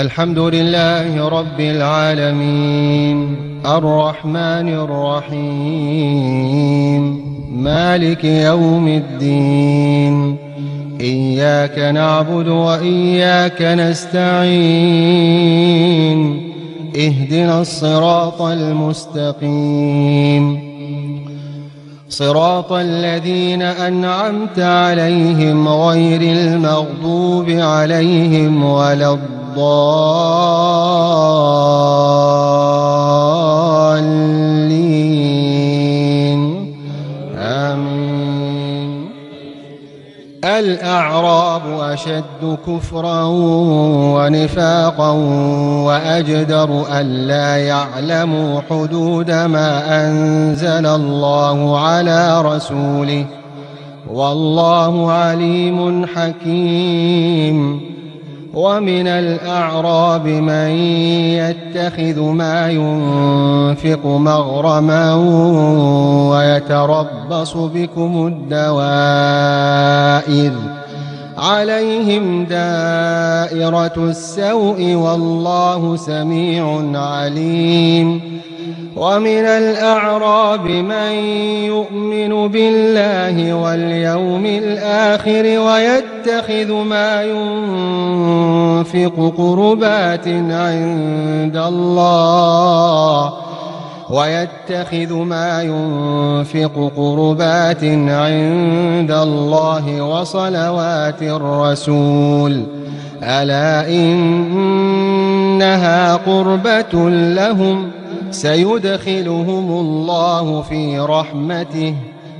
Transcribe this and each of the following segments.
الحمد لله رب العالمين الرحمن الرحيم مالك يوم الدين إياك نعبد وإياك نستعين اهدنا الصراط المستقيم صراط الذين أنعمت عليهم غير المغضوب عليهم ولا الضالين آمين. الأعراب أشد كفرا ونفاقا وأجدر ألا يعلموا حدود ما أنزل الله على رسوله والله عليم حكيم. ومن الأعراب من يتخذ ما ينفق مغرما ويتربص بكم الدوائر عليهم دائرة السوء والله سميع عليم. ومن الأعراب من يؤمن بالله واليوم الآخر ويتخذ ما ينفق قربات عند الله وصلوات الرسول ألا إنها قربة لهم سيدخلهم الله في رحمته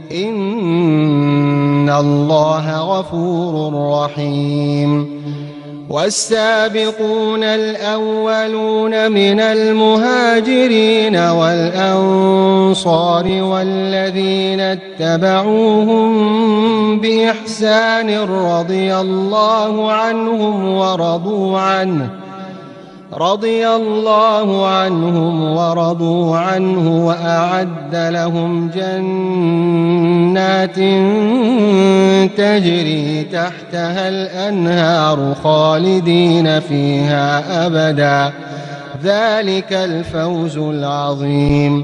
إن الله غفور رحيم. والسابقون الأولون من المهاجرين والأنصار والذين اتبعوهم بإحسان رضي الله عنهم ورضوا عنه وأعد لهم جنات تجري تحتها الأنهار خالدين فيها أبدا ذلك الفوز العظيم.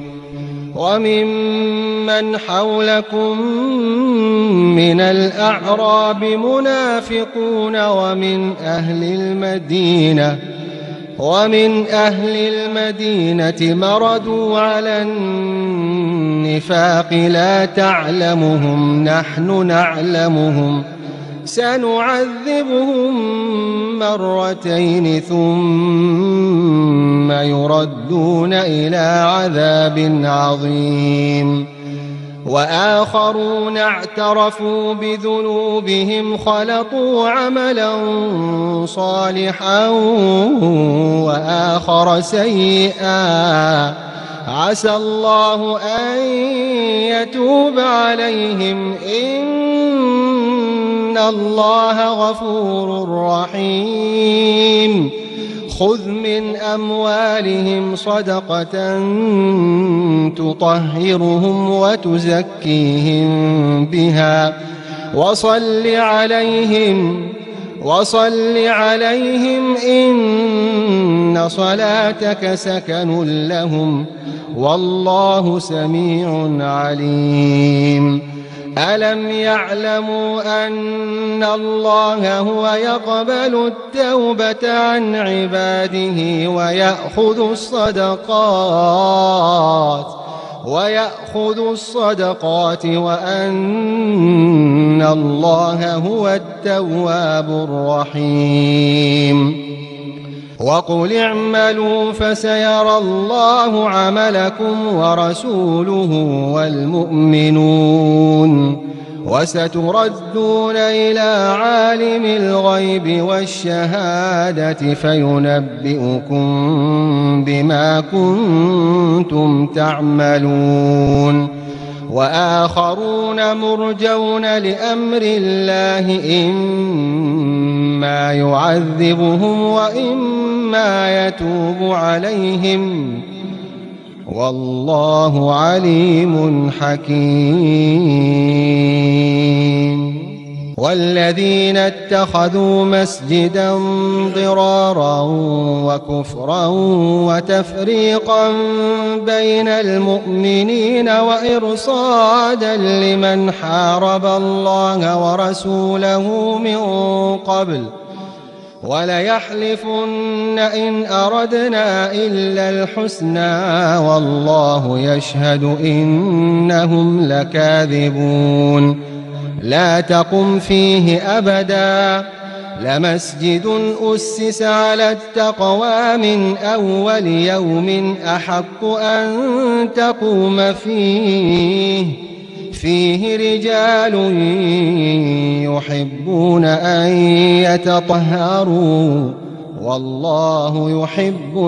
وممن حولكم من الأعراب منافقون ومن أهل المدينة مردوا على النفاق لا تعلمهم نحن نعلمهم سنعذبهم مرتين ثم يردون إلى عذاب عظيم. وآخرون اعترفوا بذنوبهم خلطوا عملا صالحا وآخر سيئا عسى الله أن يتوب عليهم إن الله غفور رحيم. خذ من أموالهم صدقة تطهرهم وتزكيهم بها وصل عليهم إن صلاتك سكن لهم والله سميع عليم. ألم يعلموا أن الله هو يقبل التوبة عن عباده ويأخذ الصدقات وأن الله هو التواب الرحيم. وقل اعملوا فسيرى الله عملكم ورسوله والمؤمنون وستردون إلى عالم الغيب والشهادة فينبئكم بما كنتم تعملون. وآخرون مرجون لأمر الله إما يعذبهم وإما يتوب عليهم والله عليم حكيم. والذين اتخذوا مسجدا ضرارا وكفرا وتفريقا بين المؤمنين وإرصادا لمن حارب الله ورسوله من قبل وليحلفن إن أردنا إلا الحسنى والله يشهد إنهم لكاذبون لا تقم فيه أبدا لمسجد أسس على التقوى من أول يوم أحق أن تقوم فيه رجال يحبون أن يتطهروا والله يحب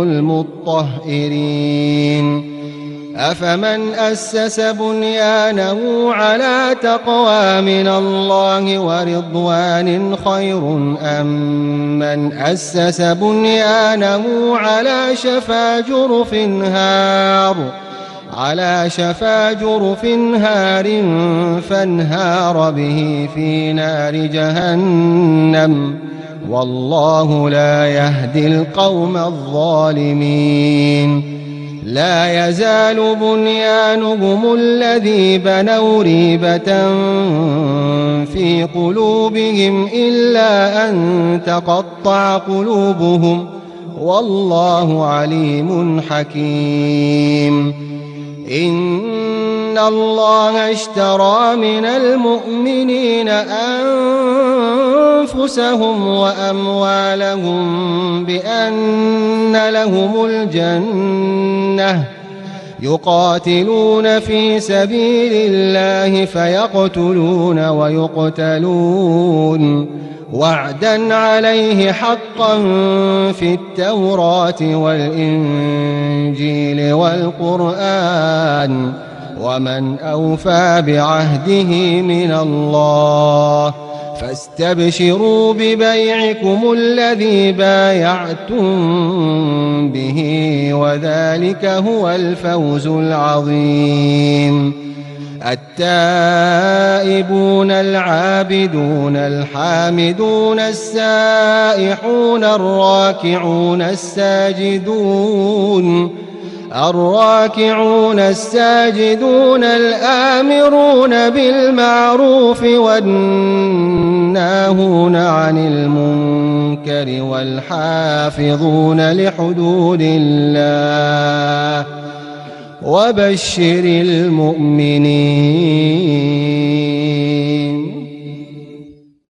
المطهرين أفمن أسس بنيانه على تقوى من الله ورضوان خير أم من أسس بنيانه على شفا جرف هار فانهار به في نار جهنم والله لا يهدي القوم الظالمين لا يزال بنيانهم الذي بنوا ريبة في قلوبهم إلا أن تقطع قلوبهم والله عليم حكيم إن الله اشترى من المؤمنين أنفسهم وأموالهم بأن لهم الجنة يقاتلون في سبيل الله فيقتلون ويقتلون وعدا عليه حقا في التوراة والإنجيل والقرآن ومن أوفى بعهده من الله فاستبشروا ببيعكم الذي بايعتم به وذلك هو الفوز العظيم التائبون العابدون الحامدون السائحون الراكعون الساجدون الآمرون بالمعروف والناهون عن المنكر والحافظون لحدود الله وبشر المؤمنين